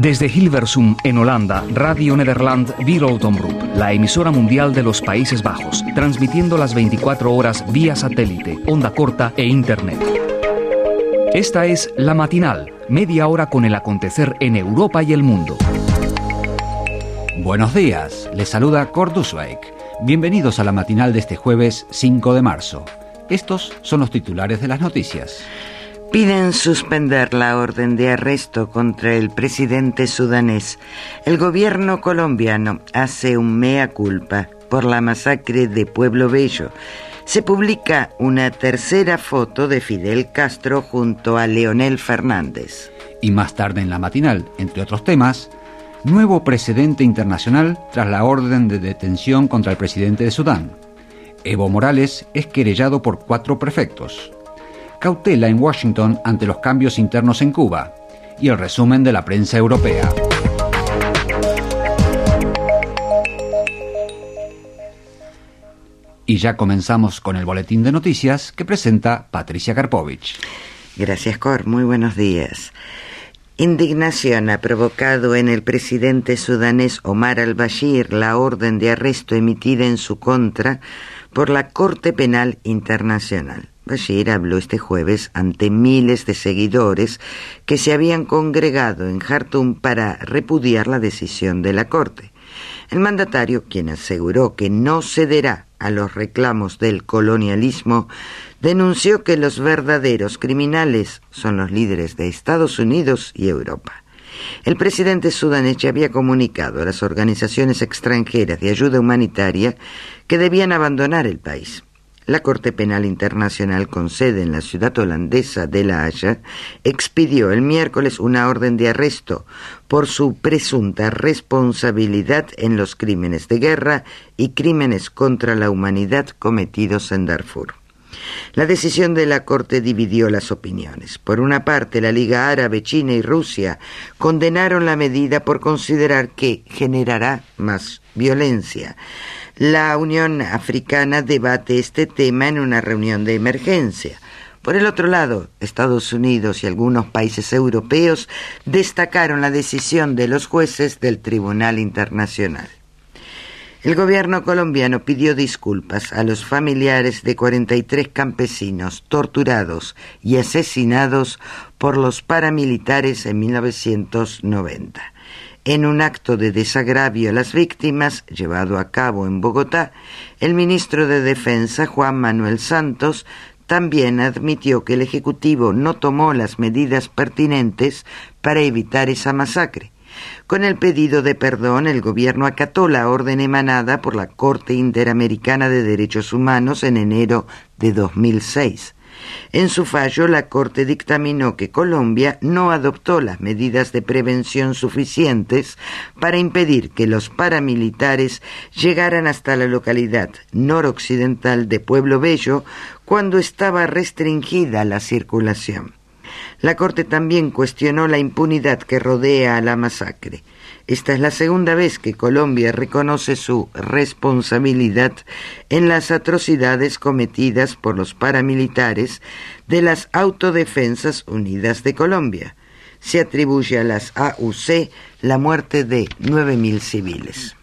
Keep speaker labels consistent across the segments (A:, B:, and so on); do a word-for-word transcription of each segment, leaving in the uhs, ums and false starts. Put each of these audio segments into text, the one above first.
A: Desde Hilversum, en Holanda, Radio Nederland Wereldomroep, la emisora mundial de los Países Bajos, transmitiendo las veinticuatro horas vía satélite, onda corta e internet. Esta es La Matinal, media hora con el acontecer en Europa y el mundo.
B: Buenos días, les saluda Cor Duswijk. Bienvenidos a La Matinal de este jueves cinco de marzo. Estos son los titulares de las noticias.
C: Piden suspender la orden de arresto contra el presidente sudanés. El gobierno colombiano hace un mea culpa por la masacre de Pueblo Bello. Se publica una tercera foto de Fidel Castro junto a Leonel Fernández.
B: Y más tarde en La Matinal, entre otros temas, nuevo precedente internacional tras la orden de detención contra el presidente de Sudán. Evo Morales es querellado por cuatro prefectos. Cautela en Washington ante los cambios internos en Cuba y el resumen de la prensa europea. Y ya comenzamos con el boletín de noticias que presenta Patricia Karpovich.
C: Gracias, Cor. Muy buenos días. Indignación ha provocado en el presidente sudanés Omar al-Bashir la orden de arresto emitida en su contra por la Corte Penal Internacional. Bashir habló este jueves ante miles de seguidores que se habían congregado en Jartum para repudiar la decisión de la Corte. El mandatario, quien aseguró que no cederá a los reclamos del colonialismo, denunció que los verdaderos criminales son los líderes de Estados Unidos y Europa. El presidente sudanés ya había comunicado a las organizaciones extranjeras de ayuda humanitaria que debían abandonar el país. La Corte Penal Internacional, con sede en la ciudad holandesa de La Haya, expidió el miércoles una orden de arresto por su presunta responsabilidad en los crímenes de guerra y crímenes contra la humanidad cometidos en Darfur. La decisión de la Corte dividió las opiniones. Por una parte, la Liga Árabe, China y Rusia condenaron la medida por considerar que generará más violencia. La Unión Africana debate este tema en una reunión de emergencia. Por el otro lado, Estados Unidos y algunos países europeos destacaron la decisión de los jueces del Tribunal Internacional. El gobierno colombiano pidió disculpas a los familiares de cuarenta y tres campesinos torturados y asesinados por los paramilitares en mil novecientos noventa. En un acto de desagravio a las víctimas, llevado a cabo en Bogotá, el ministro de Defensa, Juan Manuel Santos, también admitió que el Ejecutivo no tomó las medidas pertinentes para evitar esa masacre. Con el pedido de perdón, el gobierno acató la orden emanada por la Corte Interamericana de Derechos Humanos en enero de dos mil seis. En su fallo, la Corte dictaminó que Colombia no adoptó las medidas de prevención suficientes para impedir que los paramilitares llegaran hasta la localidad noroccidental de Pueblo Bello cuando estaba restringida la circulación. La Corte también cuestionó la impunidad que rodea a la masacre. Esta es la segunda vez que Colombia reconoce su responsabilidad en las atrocidades cometidas por los paramilitares de las Autodefensas Unidas de Colombia. Se atribuye a las A U C la muerte de nueve mil civiles.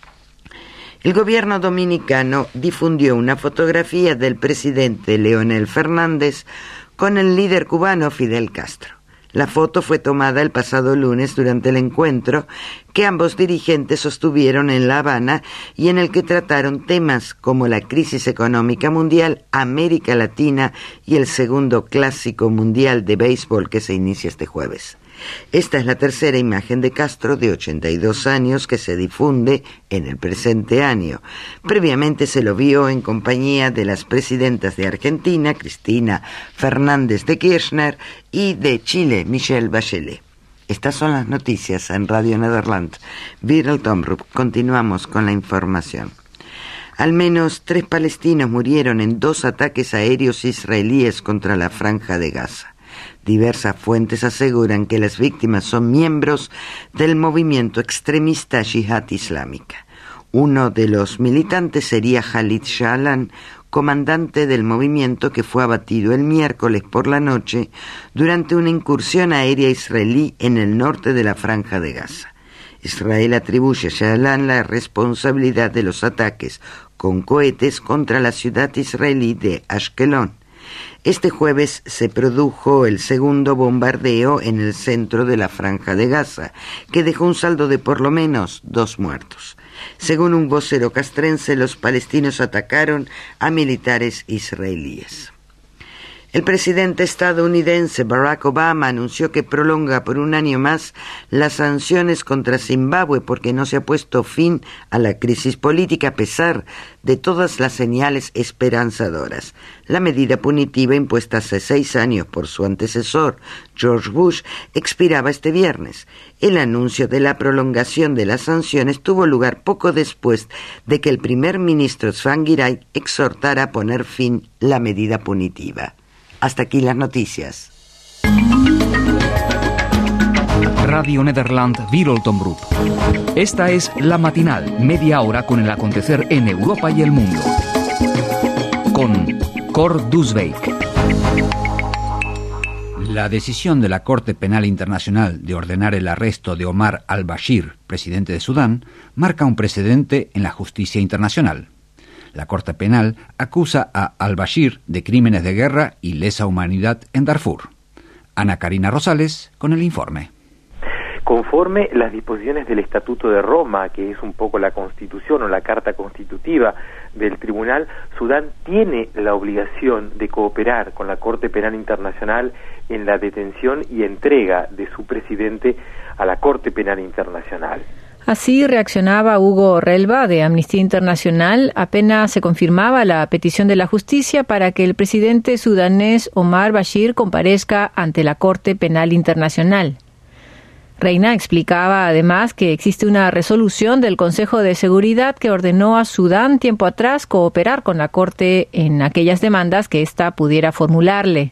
C: El gobierno dominicano difundió una fotografía del presidente Leonel Fernández con el líder cubano Fidel Castro. La foto fue tomada el pasado lunes durante el encuentro que ambos dirigentes sostuvieron en La Habana y en el que trataron temas como la crisis económica mundial, América Latina y el segundo clásico mundial de béisbol que se inicia este jueves. Esta es la tercera imagen de Castro, de ochenta y dos años, que se difunde en el presente año. Previamente se lo vio en compañía de las presidentas de Argentina, Cristina Fernández de Kirchner, y de Chile, Michelle Bachelet. Estas son las noticias en Radio Nederland. Wereldomroep. Continuamos con la información. Al menos tres palestinos murieron en dos ataques aéreos israelíes contra la Franja de Gaza. Diversas fuentes aseguran que las víctimas son miembros del movimiento extremista Yihad Islámica. Uno de los militantes sería Khalid Shaalan, comandante del movimiento que fue abatido el miércoles por la noche durante una incursión aérea israelí en el norte de la Franja de Gaza. Israel atribuye a Shaalan la responsabilidad de los ataques con cohetes contra la ciudad israelí de Ashkelon. Este jueves se produjo el segundo bombardeo en el centro de la Franja de Gaza, que dejó un saldo de por lo menos dos muertos. Según un vocero castrense, los palestinos atacaron a militares israelíes. El presidente estadounidense Barack Obama anunció que prolonga por un año más las sanciones contra Zimbabue porque no se ha puesto fin a la crisis política a pesar de todas las señales esperanzadoras. La medida punitiva impuesta hace seis años por su antecesor, George Bush, expiraba este viernes. El anuncio de la prolongación de las sanciones tuvo lugar poco después de que el primer ministro Tsvangirai exhortara a poner fin a la medida punitiva. Hasta aquí las noticias.
A: Radio Nederland Wereldomroep. Esta es La Matinal, media hora con el acontecer en Europa y el mundo. Con Cor Dusbeik.
B: La decisión de la Corte Penal Internacional de ordenar el arresto de Omar al-Bashir, presidente de Sudán, marca un precedente en la justicia internacional. La Corte Penal acusa a al-Bashir de crímenes de guerra y lesa humanidad en Darfur. Ana Karina Rosales con el informe.
D: Conforme las disposiciones del Estatuto de Roma, que es un poco la Constitución o la Carta Constitutiva del Tribunal, Sudán tiene la obligación de cooperar con la Corte Penal Internacional en la detención y entrega de su presidente a la Corte Penal Internacional.
E: Así reaccionaba Hugo Relva de Amnistía Internacional apenas se confirmaba la petición de la justicia para que el presidente sudanés Omar Bashir comparezca ante la Corte Penal Internacional. Reina explicaba además que existe una resolución del Consejo de Seguridad que ordenó a Sudán tiempo atrás cooperar con la Corte en aquellas demandas que ésta pudiera formularle.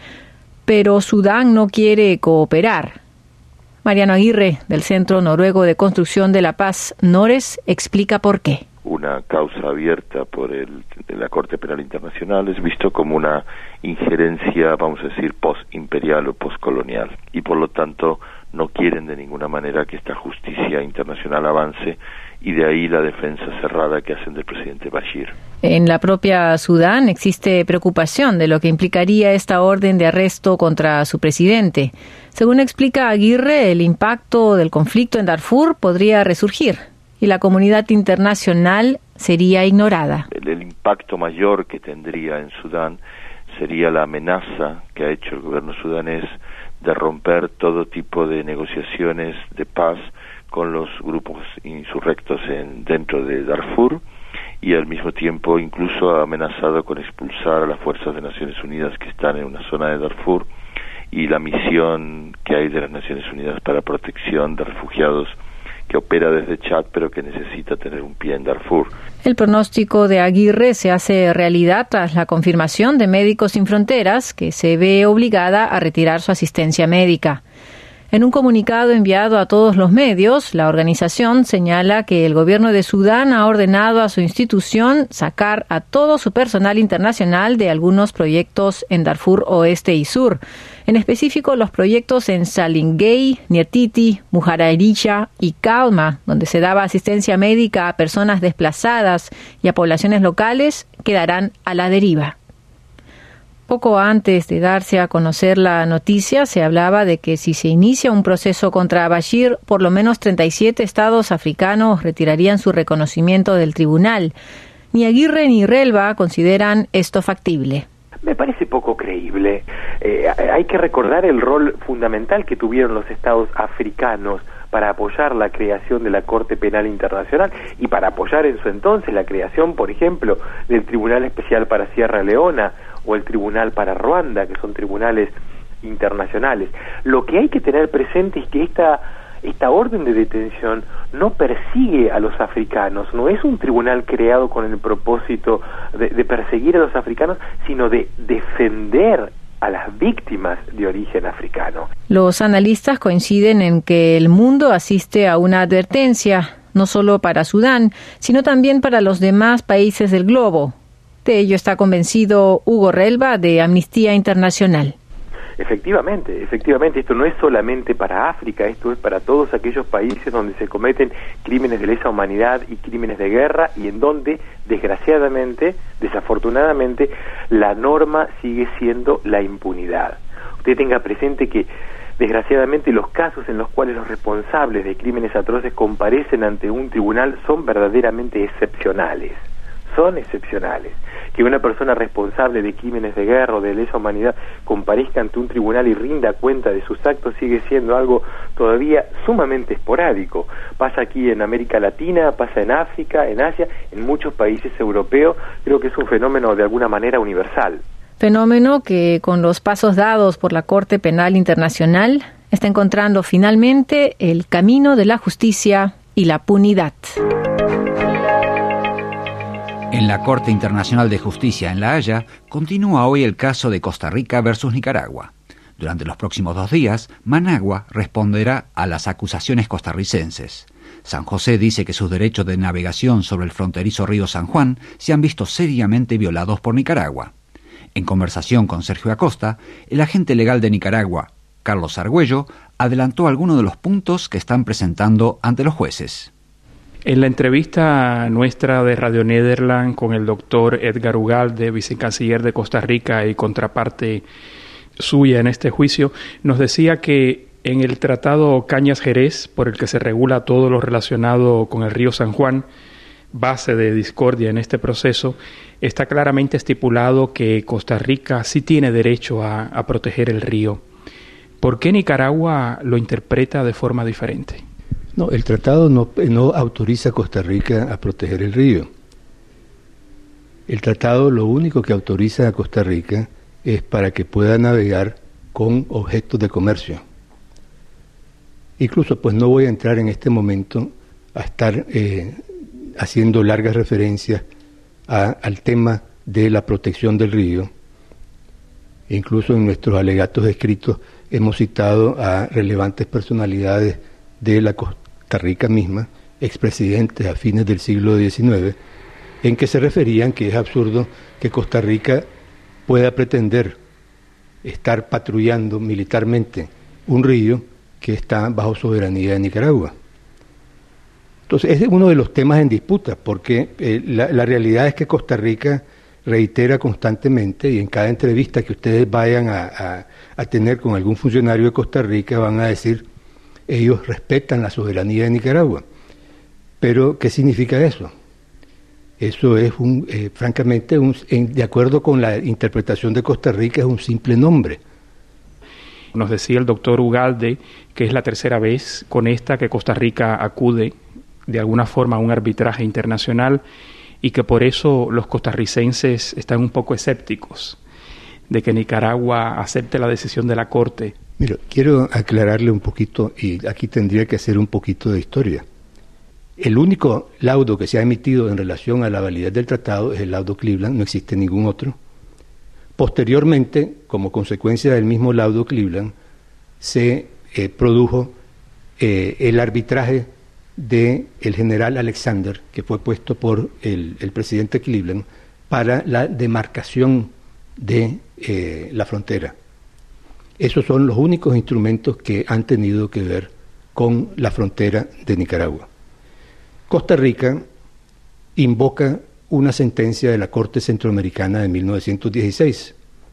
E: Pero Sudán no quiere cooperar. Mariano Aguirre, del Centro Noruego de Construcción de la Paz, NORES, explica por qué.
F: Una causa abierta por el, la Corte Penal Internacional es visto como una injerencia, vamos a decir, post-imperial o post-colonial, y por lo tanto no quieren de ninguna manera que esta justicia internacional avance, y de ahí la defensa cerrada que hacen del presidente Bashir.
E: En la propia Sudán existe preocupación de lo que implicaría esta orden de arresto contra su presidente. Según explica Aguirre, el impacto del conflicto en Darfur podría resurgir y la comunidad internacional sería ignorada.
F: El, el impacto mayor que tendría en Sudán sería la amenaza que ha hecho el gobierno sudanés de romper todo tipo de negociaciones de paz con los grupos insurrectos en, dentro de Darfur, y al mismo tiempo incluso ha amenazado con expulsar a las fuerzas de Naciones Unidas que están en una zona de Darfur y la misión que hay de las Naciones Unidas para protección de refugiados que opera desde Chad pero que necesita tener un pie en Darfur.
E: El pronóstico de Aguirre se hace realidad tras la confirmación de Médicos Sin Fronteras, que se ve obligada a retirar su asistencia médica. En un comunicado enviado a todos los medios, la organización señala que el gobierno de Sudán ha ordenado a su institución sacar a todo su personal internacional de algunos proyectos en Darfur Oeste y Sur, en específico los proyectos en Salingay, Nietiti, Mujararicha y Calma, donde se daba asistencia médica a personas desplazadas y a poblaciones locales, quedarán a la deriva. Poco antes de darse a conocer la noticia, se hablaba de que si se inicia un proceso contra Bashir, por lo menos treinta y siete estados africanos retirarían su reconocimiento del tribunal. Ni Aguirre ni Relva consideran esto factible.
D: Me parece poco creíble. Eh, hay que recordar el rol fundamental que tuvieron los estados africanos para apoyar la creación de la Corte Penal Internacional y para apoyar en su entonces la creación, por ejemplo, del Tribunal Especial para Sierra Leona o el Tribunal para Ruanda, que son tribunales internacionales. Lo que hay que tener presente es que esta esta orden de detención no persigue a los africanos, no es un tribunal creado con el propósito de, de perseguir a los africanos, sino de defender a las víctimas de origen africano.
E: Los analistas coinciden en que el mundo asiste a una advertencia, no solo para Sudán, sino también para los demás países del globo. De ello está convencido Hugo Relva, de Amnistía Internacional.
D: Efectivamente, efectivamente, esto no es solamente para África, esto es para todos aquellos países donde se cometen crímenes de lesa humanidad y crímenes de guerra y en donde, desgraciadamente, desafortunadamente, la norma sigue siendo la impunidad. Usted tenga presente que, desgraciadamente, los casos en los cuales los responsables de crímenes atroces comparecen ante un tribunal son verdaderamente excepcionales, son excepcionales. Que una persona responsable de crímenes de guerra o de lesa humanidad comparezca ante un tribunal y rinda cuenta de sus actos sigue siendo algo todavía sumamente esporádico. Pasa aquí en América Latina, pasa en África, en Asia, en muchos países europeos. Creo que es un fenómeno de alguna manera universal.
E: Fenómeno que, con los pasos dados por la Corte Penal Internacional, está encontrando finalmente el camino de la justicia y la punidad.
B: En la Corte Internacional de Justicia en La Haya continúa hoy el caso de Costa Rica versus Nicaragua. Durante los próximos dos días, Managua responderá a las acusaciones costarricenses. San José dice que sus derechos de navegación sobre el fronterizo río San Juan se han visto seriamente violados por Nicaragua. En conversación con Sergio Acosta, el agente legal de Nicaragua, Carlos Argüello, adelantó algunos de los puntos que están presentando ante los jueces.
G: En la entrevista nuestra de Radio Nederland con el doctor Edgar Ugalde, vicecanciller de Costa Rica y contraparte suya en este juicio, nos decía que en el Tratado Cañas-Jerez, por el que se regula todo lo relacionado con el río San Juan, base de discordia en este proceso, está claramente estipulado que Costa Rica sí tiene derecho a, a proteger el río. ¿Por qué Nicaragua lo interpreta de forma diferente?
H: No, el tratado no, no autoriza a Costa Rica a proteger el río. El tratado lo único que autoriza a Costa Rica es para que pueda navegar con objetos de comercio. Incluso, pues no voy a entrar en este momento a estar eh, haciendo largas referencias a, al tema de la protección del río. Incluso en nuestros alegatos escritos hemos citado a relevantes personalidades de la Costa Rica misma, expresidentes a fines del siglo diecinueve, en que se referían que es absurdo que Costa Rica pueda pretender estar patrullando militarmente un río que está bajo soberanía de Nicaragua. Entonces, es uno de los temas en disputa, porque eh, la, la realidad es que Costa Rica reitera constantemente, y en cada entrevista que ustedes vayan a, a, a tener con algún funcionario de Costa Rica van a decir: ellos respetan la soberanía de Nicaragua. Pero, ¿qué significa eso? Eso es, un, eh, francamente, un, en, de acuerdo con la interpretación de Costa Rica, es un simple nombre.
G: Nos decía el doctor Ugalde que es la tercera vez con esta que Costa Rica acude de alguna forma a un arbitraje internacional y que por eso los costarricenses están un poco escépticos de que Nicaragua acepte la decisión de la Corte.
H: Mira, quiero aclararle un poquito, y aquí tendría que hacer un poquito de historia. El único laudo que se ha emitido en relación a la validez del tratado es el laudo Cleveland, no existe ningún otro. Posteriormente, como consecuencia del mismo laudo Cleveland, se eh, produjo eh, el arbitraje del general Alexander, que fue puesto por el, el presidente Cleveland, para la demarcación de eh, la frontera. Esos son los únicos instrumentos que han tenido que ver con la frontera de Nicaragua. Costa Rica invoca una sentencia de la Corte Centroamericana de mil novecientos dieciséis.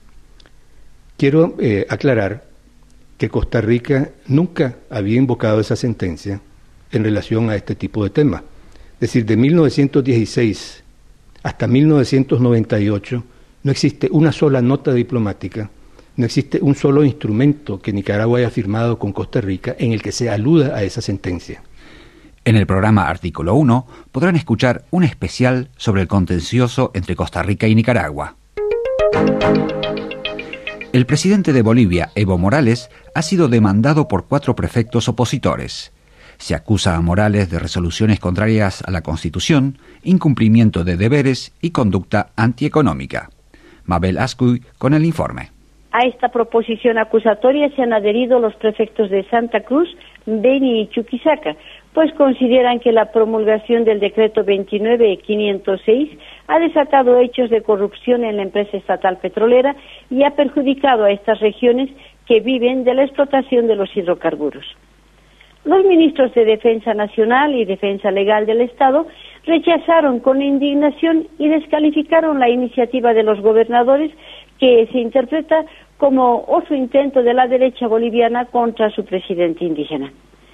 H: Quiero eh, aclarar que Costa Rica nunca había invocado esa sentencia en relación a este tipo de temas. Es decir, de mil novecientos dieciséis hasta mil novecientos noventa y ocho no existe una sola nota diplomática, no existe un solo instrumento que Nicaragua haya firmado con Costa Rica en el que se aluda a esa sentencia.
B: En el programa Artículo uno podrán escuchar un especial sobre el contencioso entre Costa Rica y Nicaragua. El presidente de Bolivia, Evo Morales, ha sido demandado por cuatro prefectos opositores. Se acusa a Morales de resoluciones contrarias a la Constitución, incumplimiento de deberes y conducta antieconómica. Mabel Ascuy con el informe.
I: A esta proposición acusatoria se han adherido los prefectos de Santa Cruz, Beni y Chuquisaca, pues consideran que la promulgación del decreto veintinueve mil quinientos seis ha desatado hechos de corrupción en la empresa estatal petrolera y ha perjudicado a estas regiones que viven de la explotación de los hidrocarburos. Los ministros de Defensa Nacional y Defensa Legal del Estado rechazaron con indignación y descalificaron la iniciativa de los gobernadores, que se interpreta como otro intento de la derecha boliviana contra su presidente indígena.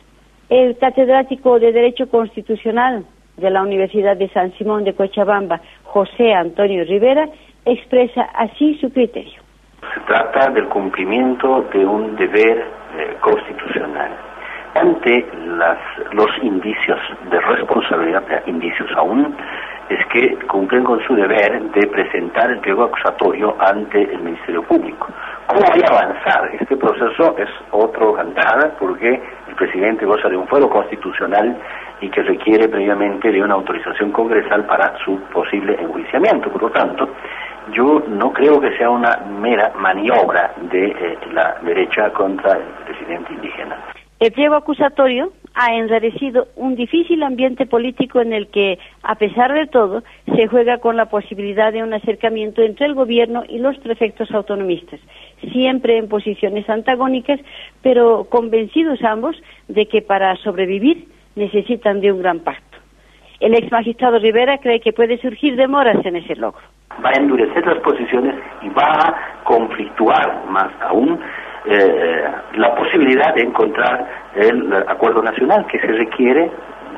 I: El catedrático de Derecho Constitucional de la Universidad de San Simón de Cochabamba, José Antonio Rivera, expresa así su criterio.
J: Se trata del cumplimiento de un deber eh, constitucional. Ante las, los indicios de responsabilidad, indicios aún, es que cumplen con su deber de presentar el pliego acusatorio ante el Ministerio Público. ¿Cómo va a avanzar este proceso? Es otro cantar, porque el presidente goza de un fuero constitucional y que requiere previamente de una autorización congresal para su posible enjuiciamiento. Por lo tanto, yo no creo que sea una mera maniobra de eh, la derecha contra el presidente indígena.
I: El pliego acusatorio ha enrarecido un difícil ambiente político en el que, a pesar de todo, se juega con la posibilidad de un acercamiento entre el gobierno y los prefectos autonomistas, siempre en posiciones antagónicas, pero convencidos ambos de que para sobrevivir necesitan de un gran pacto. El ex magistrado Rivera cree que puede surgir demoras en ese logro.
J: Va a endurecer las posiciones y va a conflictuar más aún Eh, la posibilidad de encontrar el acuerdo nacional que se requiere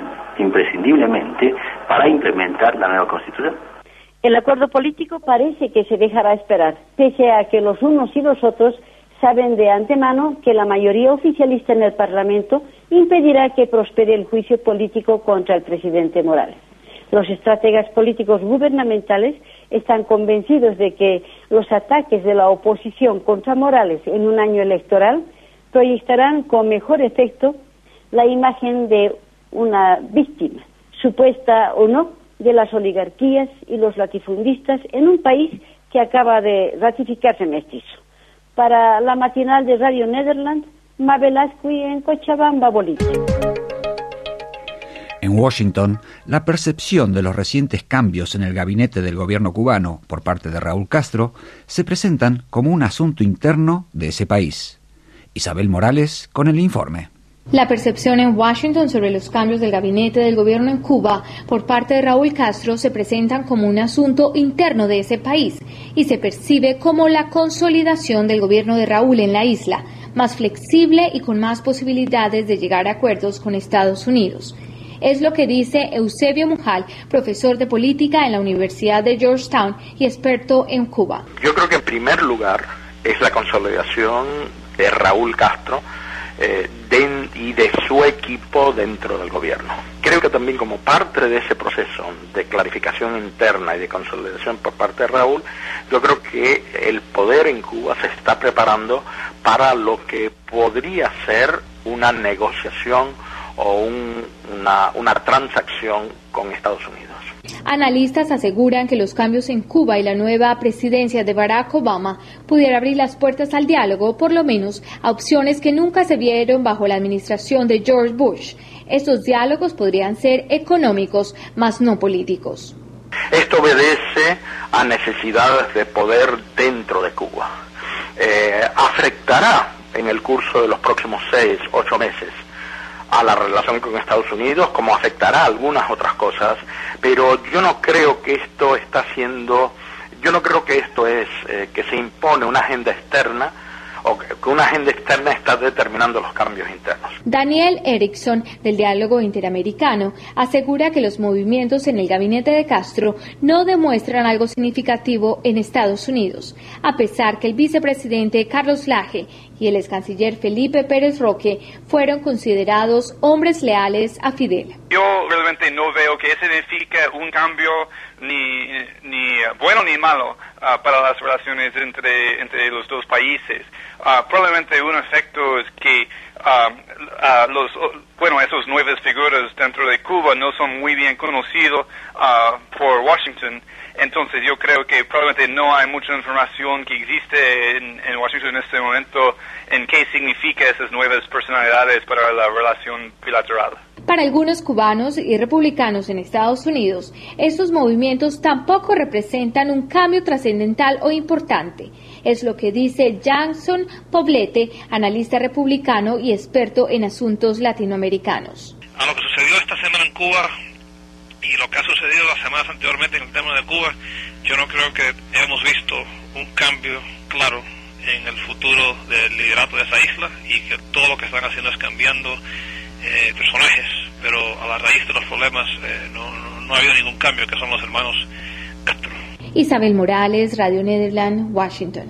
J: imprescindiblemente para implementar la nueva Constitución.
I: El acuerdo político parece que se dejará esperar, pese a que los unos y los otros saben de antemano que la mayoría oficialista en el Parlamento impedirá que prospere el juicio político contra el presidente Morales. Los estrategas políticos gubernamentales están convencidos de que los ataques de la oposición contra Morales en un año electoral proyectarán con mejor efecto la imagen de una víctima, supuesta o no, de las oligarquías y los latifundistas en un país que acaba de ratificarse mestizo. Para la matinal de Radio Nederland, Mabel Asqui en Cochabamba, Bolivia.
B: En Washington, la percepción de los recientes cambios en el gabinete del gobierno cubano por parte de Raúl Castro se presentan como un asunto interno de ese país. Isabel Morales con el informe.
K: La percepción en Washington sobre los cambios del gabinete del gobierno en Cuba por parte de Raúl Castro se presentan como un asunto interno de ese país y se percibe como la consolidación del gobierno de Raúl en la isla, más flexible y con más posibilidades de llegar a acuerdos con Estados Unidos. Es lo que dice Eusebio Mujal, profesor de política en la Universidad de Georgetown y experto en Cuba.
L: Yo creo que en primer lugar es la consolidación de Raúl Castro eh, de, y de su equipo dentro del gobierno. Creo que también como parte de ese proceso de clarificación interna y de consolidación por parte de Raúl, yo creo que el poder en Cuba se está preparando para lo que podría ser una negociación o un, una, una transacción con Estados Unidos.
K: Analistas aseguran que los cambios en Cuba y la nueva presidencia de Barack Obama pudiera abrir las puertas al diálogo, por lo menos a opciones que nunca se vieron bajo la administración de George Bush. Estos diálogos podrían ser económicos, mas no políticos.
L: Esto obedece a necesidades de poder dentro de Cuba. Eh, afectará en el curso de los próximos seis, ocho meses a la relación con Estados Unidos, como afectará algunas otras cosas, pero yo no creo que esto está siendo, yo no creo que esto es eh, que se impone una agenda externa o que una agenda externa está determinando los cambios internos.
K: Daniel Erickson, del Diálogo Interamericano, asegura que los movimientos en el gabinete de Castro no demuestran algo significativo en Estados Unidos, a pesar que el vicepresidente Carlos Laje y el ex canciller Felipe Pérez Roque fueron considerados hombres leales a Fidel.
M: Yo realmente no veo que signifique un cambio ni, ni bueno ni malo uh, para las relaciones entre, entre los dos países. uh, probablemente un efecto es que uh, uh, los, bueno, esos nuevas figuras dentro de Cuba no son muy bien conocidos uh, por Washington. Entonces yo creo que probablemente no hay mucha información que existe en, en Washington en este momento en qué significa esas nuevas personalidades para la relación bilateral.
K: Para algunos cubanos y republicanos en Estados Unidos, estos movimientos tampoco representan un cambio trascendental o importante. Es lo que dice Jackson Poblete, analista republicano y experto en asuntos latinoamericanos.
N: A lo que sucedió esta semana en Cuba y lo que ha sucedido las semanas anteriormente en el tema de Cuba, yo no creo que hemos visto un cambio claro en el futuro del liderato de esa isla y que todo lo que están haciendo es cambiando eh, personajes, pero a la raíz de los problemas eh, no, no, no ha habido ningún cambio, que son los hermanos Castro.
K: Isabel Morales, Radio Nederland, Washington.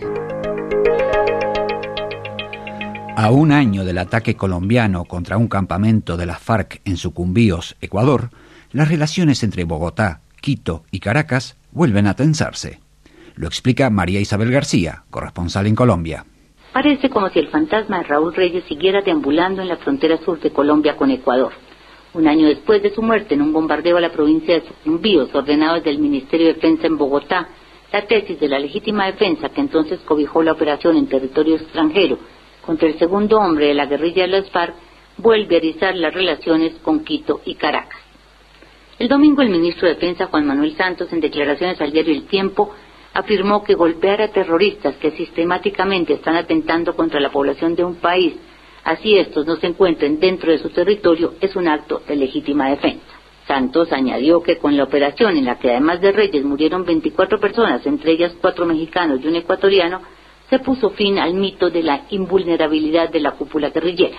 B: A un año del ataque colombiano contra un campamento de las FARC en Sucumbíos, Ecuador, las relaciones entre Bogotá, Quito y Caracas vuelven a tensarse. Lo explica María Isabel García, corresponsal en Colombia.
O: Parece como si el fantasma de Raúl Reyes siguiera deambulando en la frontera sur de Colombia con Ecuador. Un año después de su muerte en un bombardeo a la provincia de Sucumbíos, ordenado desde el Ministerio de Defensa en Bogotá, la tesis de la legítima defensa, que entonces cobijó la operación en territorio extranjero contra el segundo hombre de la guerrilla de las FARC, vuelve a erizar las relaciones con Quito y Caracas. El domingo el ministro de Defensa, Juan Manuel Santos, en declaraciones al diario El Tiempo, afirmó que golpear a terroristas que sistemáticamente están atentando contra la población de un país, así estos no se encuentren dentro de su territorio, es un acto de legítima defensa. Santos añadió que con la operación, en la que además de Reyes murieron veinticuatro personas, entre ellas cuatro mexicanos y un ecuatoriano, se puso fin al mito de la invulnerabilidad de la cúpula guerrillera.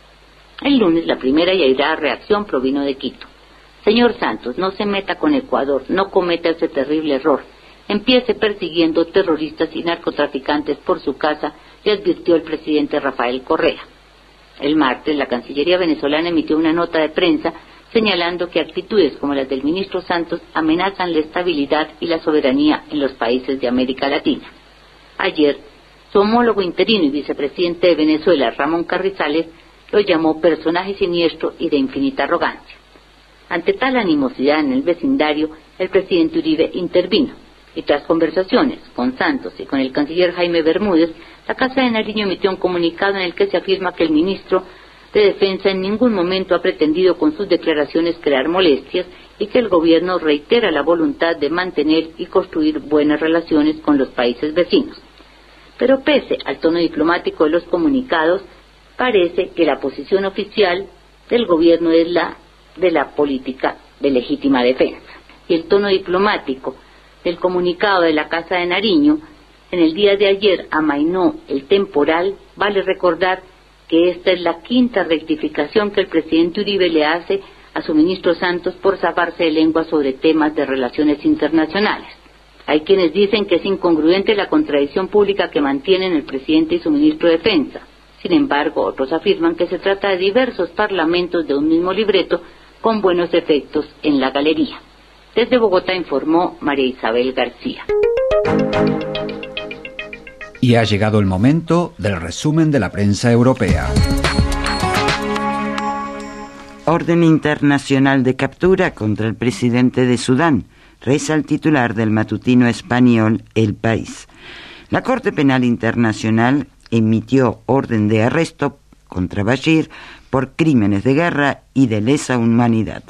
O: El lunes la primera y airada reacción provino de Quito. Señor Santos, no se meta con Ecuador, no cometa ese terrible error. Empiece persiguiendo terroristas y narcotraficantes por su casa, le advirtió el presidente Rafael Correa. El martes, la Cancillería venezolana emitió una nota de prensa señalando que actitudes como las del ministro Santos amenazan la estabilidad y la soberanía en los países de América Latina. Ayer, su homólogo interino y vicepresidente de Venezuela, Ramón Carrizales, lo llamó personaje siniestro y de infinita arrogancia. Ante tal animosidad en el vecindario, el presidente Uribe intervino, y tras conversaciones con Santos y con el canciller Jaime Bermúdez, la Casa de Nariño emitió un comunicado en el que se afirma que el ministro de Defensa en ningún momento ha pretendido con sus declaraciones crear molestias y que el gobierno reitera la voluntad de mantener y construir buenas relaciones con los países vecinos. Pero pese al tono diplomático de los comunicados, parece que la posición oficial del gobierno es la de la política de legítima defensa. Y el tono diplomático del comunicado de la Casa de Nariño, en el día de ayer amainó el temporal. Vale recordar que esta es la quinta rectificación que el presidente Uribe le hace a su ministro Santos por zafarse de lengua sobre temas de relaciones internacionales. Hay quienes dicen que es incongruente la contradicción pública que mantienen el presidente y su ministro de Defensa. Sin embargo, otros afirman que se trata de diversos parlamentos de un mismo libreto con buenos efectos en la galería. Desde Bogotá informó María Isabel García.
B: Y ha llegado el momento del resumen de la prensa europea.
C: Orden internacional de captura contra el presidente de Sudán, reza el titular del matutino español El País. La Corte Penal Internacional emitió orden de arresto contra Bashir por crímenes de guerra y de lesa humanidad.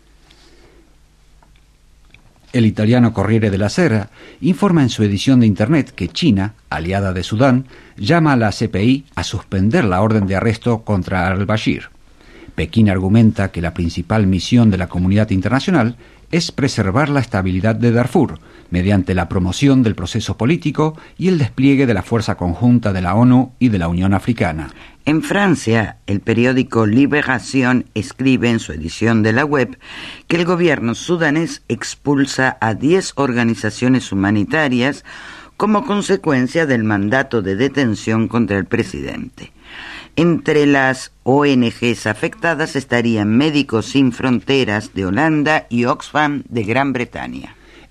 B: El italiano Corriere della Sera informa en su edición de Internet que China, aliada de Sudán, llama a la C P I a suspender la orden de arresto contra al-Bashir. Pekín argumenta que la principal misión de la comunidad internacional es preservar la estabilidad de Darfur, mediante la promoción del proceso político y el despliegue de la fuerza conjunta de la ONU y de la Unión Africana.
C: En Francia, el periódico Libération escribe en su edición de la web que el gobierno sudanés expulsa a diez organizaciones humanitarias como consecuencia del mandato de detención contra el presidente. Entre las O N Ges afectadas estarían Médicos Sin Fronteras de Holanda y Oxfam de Gran Bretaña.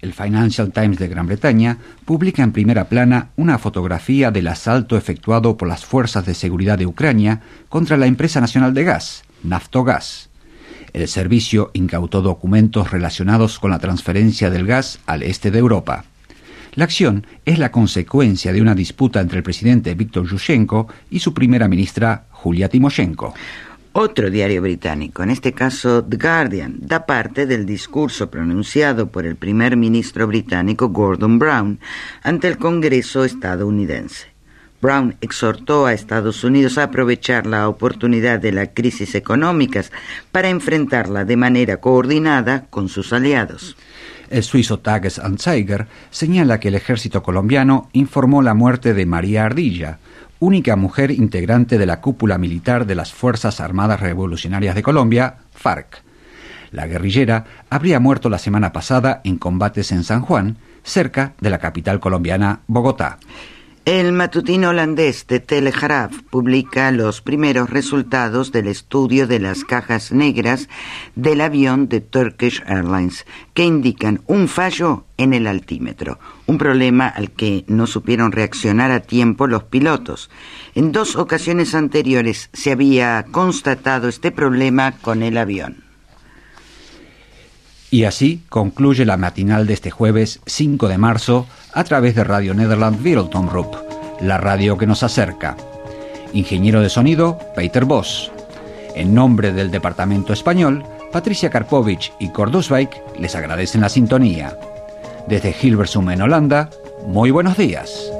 B: El Financial Times de Gran Bretaña publica en primera plana una fotografía del asalto efectuado por las fuerzas de seguridad de Ucrania contra la empresa nacional de gas, Naftogaz. El servicio incautó documentos relacionados con la transferencia del gas al este de Europa. La acción es la consecuencia de una disputa entre el presidente Víctor Yushchenko y su primera ministra, Julia Timoshenko.
C: Otro diario británico, en este caso The Guardian, da parte del discurso pronunciado por el primer ministro británico Gordon Brown ante el Congreso estadounidense. Brown exhortó a Estados Unidos a aprovechar la oportunidad de la crisis económica para enfrentarla de manera coordinada con sus aliados.
B: El suizo Tages-Anzeiger señala que el ejército colombiano informó la muerte de María Ardilla, única mujer integrante de la cúpula militar de las Fuerzas Armadas Revolucionarias de Colombia, FARC. La guerrillera habría muerto la semana pasada en combates en San Juan, cerca de la capital colombiana, Bogotá.
C: El matutino holandés de Telegraaf publica los primeros resultados del estudio de las cajas negras del avión de Turkish Airlines, que indican un fallo en el altímetro, un problema al que no supieron reaccionar a tiempo los pilotos. En dos ocasiones anteriores se había constatado este problema con el avión.
B: Y así concluye la matinal de este jueves cinco de marzo a través de Radio Nederland Wereldomroep, la radio que nos acerca. Ingeniero de sonido, Peter Vos. En nombre del Departamento Español, Patricia Karpovich y Cor Duswijk les agradecen la sintonía. Desde Hilversum en Holanda, muy buenos días.